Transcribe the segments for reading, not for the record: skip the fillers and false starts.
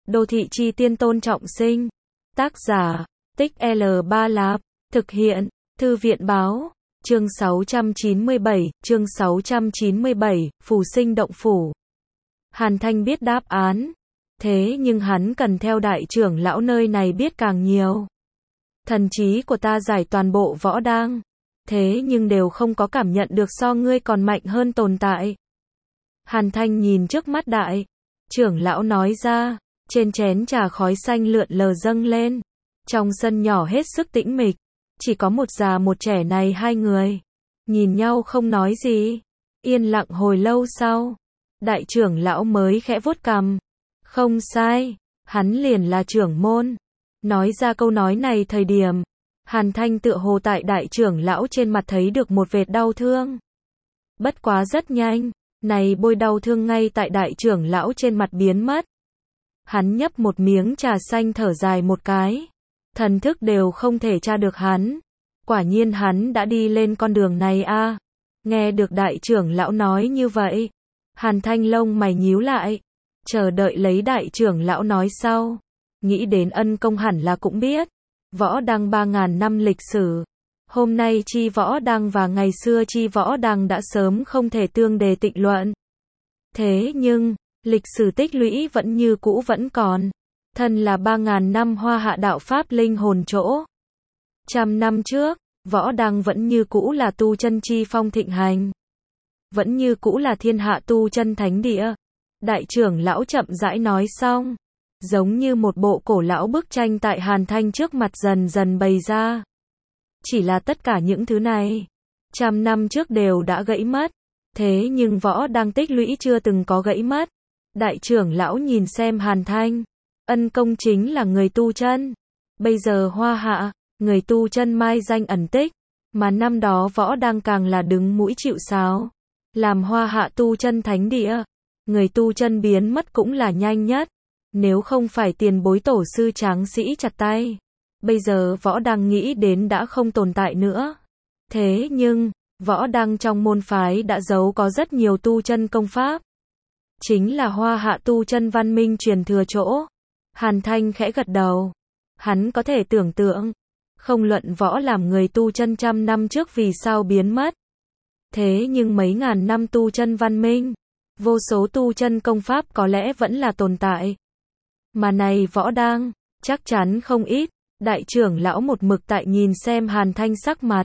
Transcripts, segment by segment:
Đô thị chi tiên Tôn Trọng Sinh. Tác giả, Tích L3 Lạp. Thực hiện, Thư viện báo. Chương 697, Phù Sinh Động Phủ. Hàn Thanh biết đáp án. Thế nhưng hắn cần theo đại trưởng lão nơi này biết càng nhiều. Thần trí của ta giải toàn bộ võ đang. Thế nhưng đều không có cảm nhận được so ngươi còn mạnh hơn tồn tại. Hàn Thanh nhìn trước mắt đại trưởng lão nói ra, trên chén trà khói xanh lượn lờ dâng lên. Trong sân nhỏ hết sức tĩnh mịch, chỉ có một già một trẻ này hai người. Nhìn nhau không nói gì, yên lặng hồi lâu sau. Đại trưởng lão mới khẽ vuốt cằm. Không sai, hắn liền là trưởng môn. Nói ra câu nói này thời điểm, Hàn Thanh tựa hồ tại đại trưởng lão trên mặt thấy được một vệt đau thương. Bất quá rất nhanh, này bôi đau thương ngay tại đại trưởng lão trên mặt biến mất. Hắn nhấp một miếng trà xanh thở dài một cái. Thần thức đều không thể tra được hắn. Quả nhiên hắn đã đi lên con đường này a. Nghe được đại trưởng lão nói như vậy, Hàn Thanh lông mày nhíu lại, chờ đợi lấy đại trưởng lão nói sau. Nghĩ đến ân công hẳn là cũng biết. Võ Đăng 3.000 năm lịch sử. Hôm nay chi Võ Đăng và ngày xưa chi Võ Đăng đã sớm không thể tương đề tịnh luận. Thế nhưng, lịch sử tích lũy vẫn như cũ vẫn còn. Thân là 3.000 năm Hoa Hạ đạo Pháp linh hồn chỗ. 100 năm trước, Võ Đăng vẫn như cũ là tu chân chi phong thịnh hành. Vẫn như cũ là thiên hạ tu chân thánh địa. Đại trưởng lão chậm rãi nói xong. Giống như một bộ cổ lão bức tranh tại Hàn Thanh trước mặt dần dần bày ra. Chỉ là tất cả những thứ này, 100 năm trước đều đã gãy mất. Thế nhưng Võ Đăng tích lũy chưa từng có gãy mất. Đại trưởng lão nhìn xem Hàn Thanh. Ân công chính là người tu chân. Bây giờ Hoa Hạ, người tu chân mai danh ẩn tích. Mà năm đó Võ Đăng càng là đứng mũi chịu sào. Làm Hoa Hạ tu chân thánh địa. Người tu chân biến mất cũng là nhanh nhất. Nếu không phải tiền bối tổ sư tráng sĩ chặt tay, bây giờ Võ Đăng nghĩ đến đã không tồn tại nữa. Thế nhưng, Võ Đăng trong môn phái đã giấu có rất nhiều tu chân công pháp. Chính là Hoa Hạ tu chân văn minh truyền thừa chỗ. Hàn Thanh khẽ gật đầu. Hắn có thể tưởng tượng, không luận võ làm người tu chân 100 năm trước vì sao biến mất. Thế nhưng mấy ngàn năm tu chân văn minh, vô số tu chân công pháp có lẽ vẫn là tồn tại. Mà này Võ Đăng, chắc chắn không ít. Đại trưởng lão một mực tại nhìn xem Hàn Thanh sắc mặt.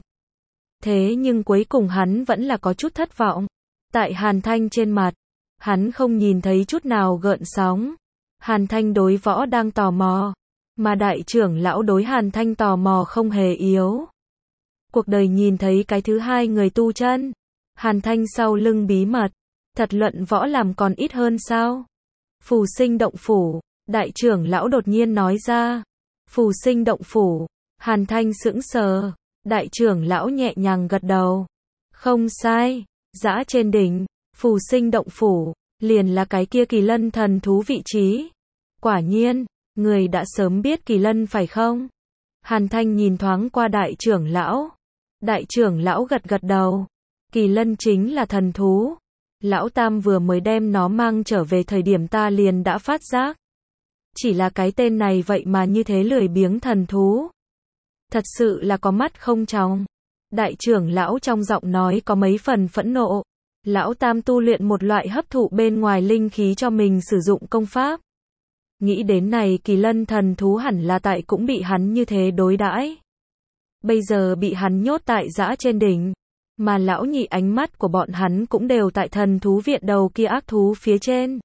Thế nhưng cuối cùng hắn vẫn là có chút thất vọng. Tại Hàn Thanh trên mặt, hắn không nhìn thấy chút nào gợn sóng. Hàn Thanh đối Võ Đăng tò mò, mà đại trưởng lão đối Hàn Thanh tò mò không hề yếu. Cuộc đời nhìn thấy cái thứ hai người tu chân. Hàn Thanh sau lưng bí mật, thật luận võ làm còn ít hơn sao? Phù Sinh Động Phủ, đại trưởng lão đột nhiên nói ra. Phù Sinh Động Phủ, Hàn Thanh sững sờ, đại trưởng lão nhẹ nhàng gật đầu. Không sai, dã trên đỉnh, Phù Sinh Động Phủ, liền là cái kia kỳ lân thần thú vị trí. Quả nhiên, người đã sớm biết kỳ lân phải không? Hàn Thanh nhìn thoáng qua đại trưởng lão. Đại trưởng lão gật gật đầu. Kỳ lân chính là thần thú. Lão Tam vừa mới đem nó mang trở về thời điểm ta liền đã phát giác. Chỉ là cái tên này vậy mà như thế lười biếng thần thú. Thật sự là có mắt không tròng. Đại trưởng lão trong giọng nói có mấy phần phẫn nộ. Lão Tam tu luyện một loại hấp thụ bên ngoài linh khí cho mình sử dụng công pháp. Nghĩ đến này kỳ lân thần thú hẳn là tại cũng bị hắn như thế đối đãi. Bây giờ bị hắn nhốt tại dã trên đỉnh. Mà lão nhị ánh mắt của bọn hắn cũng đều tại thần thú viện đầu kia ác thú phía trên.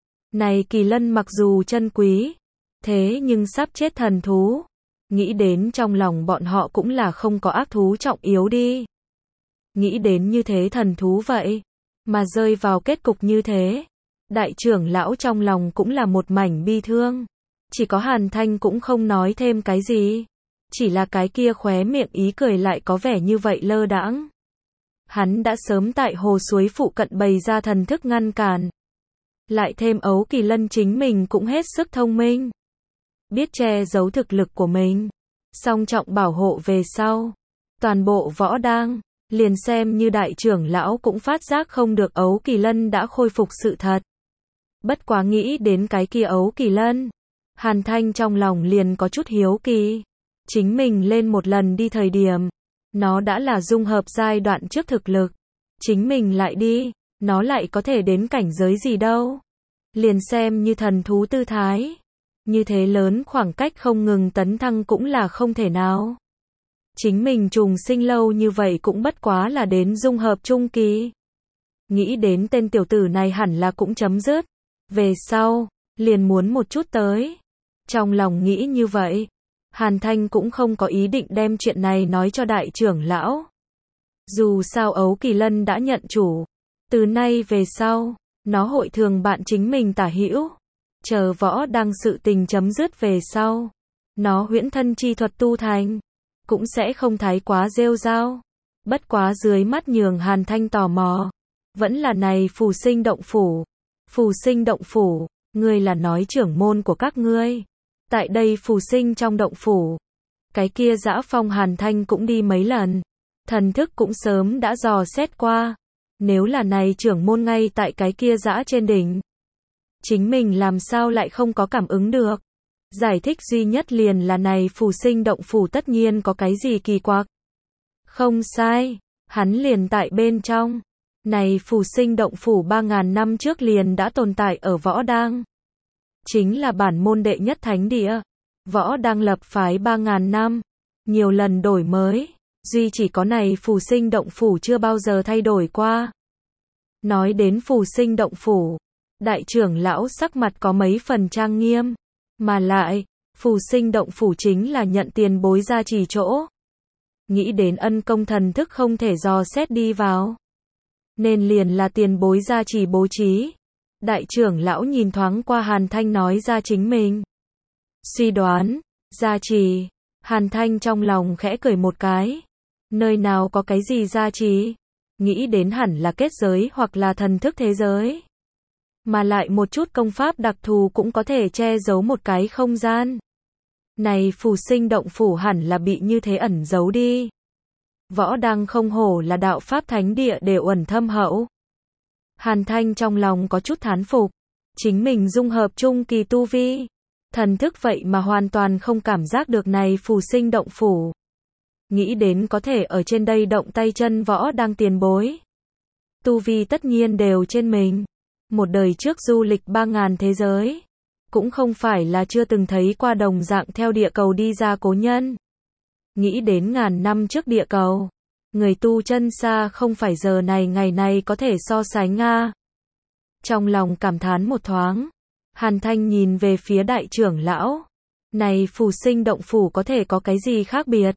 Này kỳ lân mặc dù chân quý, thế nhưng sắp chết thần thú. Nghĩ đến trong lòng bọn họ cũng là không có ác thú trọng yếu đi. Nghĩ đến như thế thần thú vậy, mà rơi vào kết cục như thế. Đại trưởng lão trong lòng cũng là một mảnh bi thương. Chỉ có Hàn Thanh cũng không nói thêm cái gì. Chỉ là cái kia khóe miệng ý cười lại có vẻ như vậy lơ đãng. Hắn đã sớm tại hồ suối phụ cận bày ra thần thức ngăn cản. Lại thêm ấu kỳ lân chính mình cũng hết sức thông minh. Biết che giấu thực lực của mình. Song trọng bảo hộ về sau. Toàn bộ Võ Đăng, liền xem như đại trưởng lão cũng phát giác không được ấu kỳ lân đã khôi phục sự thật. Bất quá nghĩ đến cái kia ấu kỳ lân, Hàn Thanh trong lòng liền có chút hiếu kỳ. Chính mình lên một lần đi thời điểm, nó đã là dung hợp giai đoạn trước thực lực. Chính mình lại đi, nó lại có thể đến cảnh giới gì đâu. Liền xem như thần thú tư thái. Như thế lớn khoảng cách không ngừng tấn thăng cũng là không thể nào. Chính mình trùng sinh lâu như vậy cũng bất quá là đến dung hợp trung kỳ. Nghĩ đến tên tiểu tử này hẳn là cũng chấm dứt. Về sau, liền muốn một chút tới. Trong lòng nghĩ như vậy, Hàn Thanh cũng không có ý định đem chuyện này nói cho đại trưởng lão. Dù sao Ấu Kỳ Lân đã nhận chủ. Từ nay về sau, nó hội thường bạn chính mình tả hữu. Chờ võ đăng sự tình chấm dứt về sau. Nó huyễn thân chi thuật tu thành. Cũng sẽ không thái quá rêu rao. Bất quá dưới mắt nhường Hàn Thanh tò mò. Vẫn là này phù sinh động phủ. Phù sinh động phủ, ngươi là nói trưởng môn của các ngươi. Tại đây phù sinh trong động phủ. Cái kia Dã Phong Hàn Thanh cũng đi mấy lần. Thần thức cũng sớm đã dò xét qua. Nếu là này trưởng môn ngay tại cái kia dã trên đỉnh. Chính mình làm sao lại không có cảm ứng được. Giải thích duy nhất liền là này phù sinh động phủ tất nhiên có cái gì kỳ quặc. Không sai, hắn liền tại bên trong. Này phù sinh động phủ 3.000 năm trước liền đã tồn tại ở Võ Đang. Chính là bản môn đệ nhất thánh địa. Võ Đang lập phái 3.000 năm. Nhiều lần đổi mới. Duy chỉ có này phù sinh động phủ chưa bao giờ thay đổi qua. Nói đến phù sinh động phủ. Đại trưởng lão sắc mặt có mấy phần trang nghiêm. Mà lại, phù sinh động phủ chính là nhận tiền bối gia trì chỗ. Nghĩ đến ân công thần thức không thể dò xét đi vào. Nên liền là tiền bối gia trì bố trí. Đại trưởng lão nhìn thoáng qua Hàn Thanh nói ra chính mình. Suy đoán, gia trì. Hàn Thanh trong lòng khẽ cười một cái. Nơi nào có cái gì gia trì? Nghĩ đến hẳn là kết giới hoặc là thần thức thế giới. Mà lại một chút công pháp đặc thù cũng có thể che giấu một cái không gian. Này phù sinh động phủ hẳn là bị như thế ẩn giấu đi. Võ Đăng không hổ là đạo pháp thánh địa đều ẩn thâm hậu. Hàn Thanh trong lòng có chút thán phục. Chính mình dung hợp trung kỳ tu vi. Thần thức vậy mà hoàn toàn không cảm giác được này phù sinh động phủ. Nghĩ đến có thể ở trên đây động tay chân Võ Đăng tiền bối. Tu vi tất nhiên đều trên mình. Một đời trước du lịch 3.000 thế giới. Cũng không phải là chưa từng thấy qua đồng dạng theo địa cầu đi ra cố nhân. Nghĩ đến ngàn năm trước địa cầu. Người tu chân xa không phải giờ này ngày này có thể so sánh Nga. Trong lòng cảm thán một thoáng. Hàn Thanh nhìn về phía đại trưởng lão. Này phù sinh động phủ có thể có cái gì khác biệt?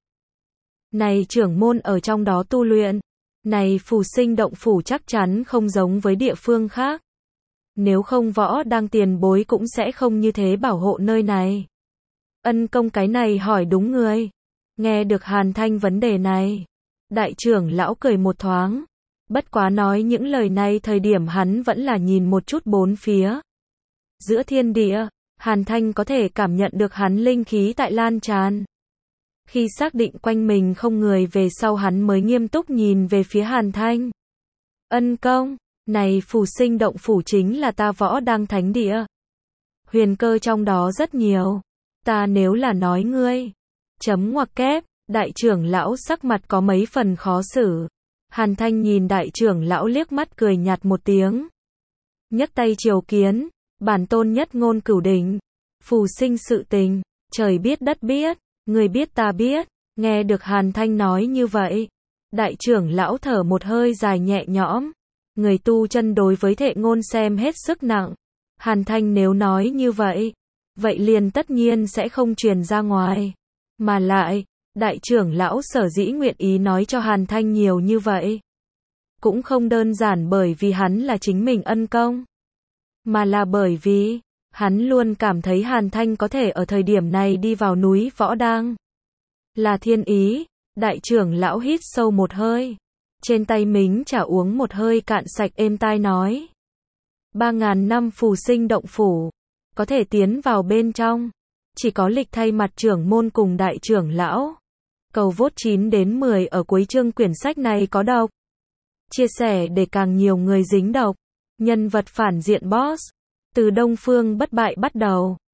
Này trưởng môn ở trong đó tu luyện. Này phù sinh động phủ chắc chắn không giống với địa phương khác. Nếu không Võ Đăng tiền bối cũng sẽ không như thế bảo hộ nơi này. Ân công cái này hỏi đúng người. Nghe được Hàn Thanh vấn đề này. Đại trưởng lão cười một thoáng. Bất quá nói những lời này thời điểm hắn vẫn là nhìn một chút bốn phía. Giữa thiên địa, Hàn Thanh có thể cảm nhận được hắn linh khí tại lan tràn. Khi xác định quanh mình không người về sau hắn mới nghiêm túc nhìn về phía Hàn Thanh. Ân công, này phù sinh động phủ chính là ta Võ Đăng thánh địa. Huyền cơ trong đó rất nhiều. Ta nếu là nói ngươi. Chấm ngoặc kép, đại trưởng lão sắc mặt có mấy phần khó xử. Hàn Thanh nhìn đại trưởng lão liếc mắt cười nhạt một tiếng. Nhấc tay triều kiến, bản tôn nhất ngôn cửu đỉnh. Phù sinh sự tình, trời biết đất biết, người biết ta biết. Nghe được Hàn Thanh nói như vậy. Đại trưởng lão thở một hơi dài nhẹ nhõm. Người tu chân đối với thệ ngôn xem hết sức nặng. Hàn Thanh nếu nói như vậy. Vậy liền tất nhiên sẽ không truyền ra ngoài. Mà lại, đại trưởng lão sở dĩ nguyện ý nói cho Hàn Thanh nhiều như vậy. Cũng không đơn giản bởi vì hắn là chính mình ân công. Mà là bởi vì, hắn luôn cảm thấy Hàn Thanh có thể ở thời điểm này đi vào núi Võ Đang. Là thiên ý, đại trưởng lão hít sâu một hơi. Trên tay mính trà uống một hơi cạn sạch êm tai nói. 3.000 năm phù sinh động phủ. Có thể tiến vào bên trong. Chỉ có lịch thay mặt trưởng môn cùng đại trưởng lão. Cầu vote 9 đến 10 ở cuối chương quyển sách này có độc. Chia sẻ để càng nhiều người dính độc. Nhân vật phản diện boss. Từ Đông Phương bất bại bắt đầu.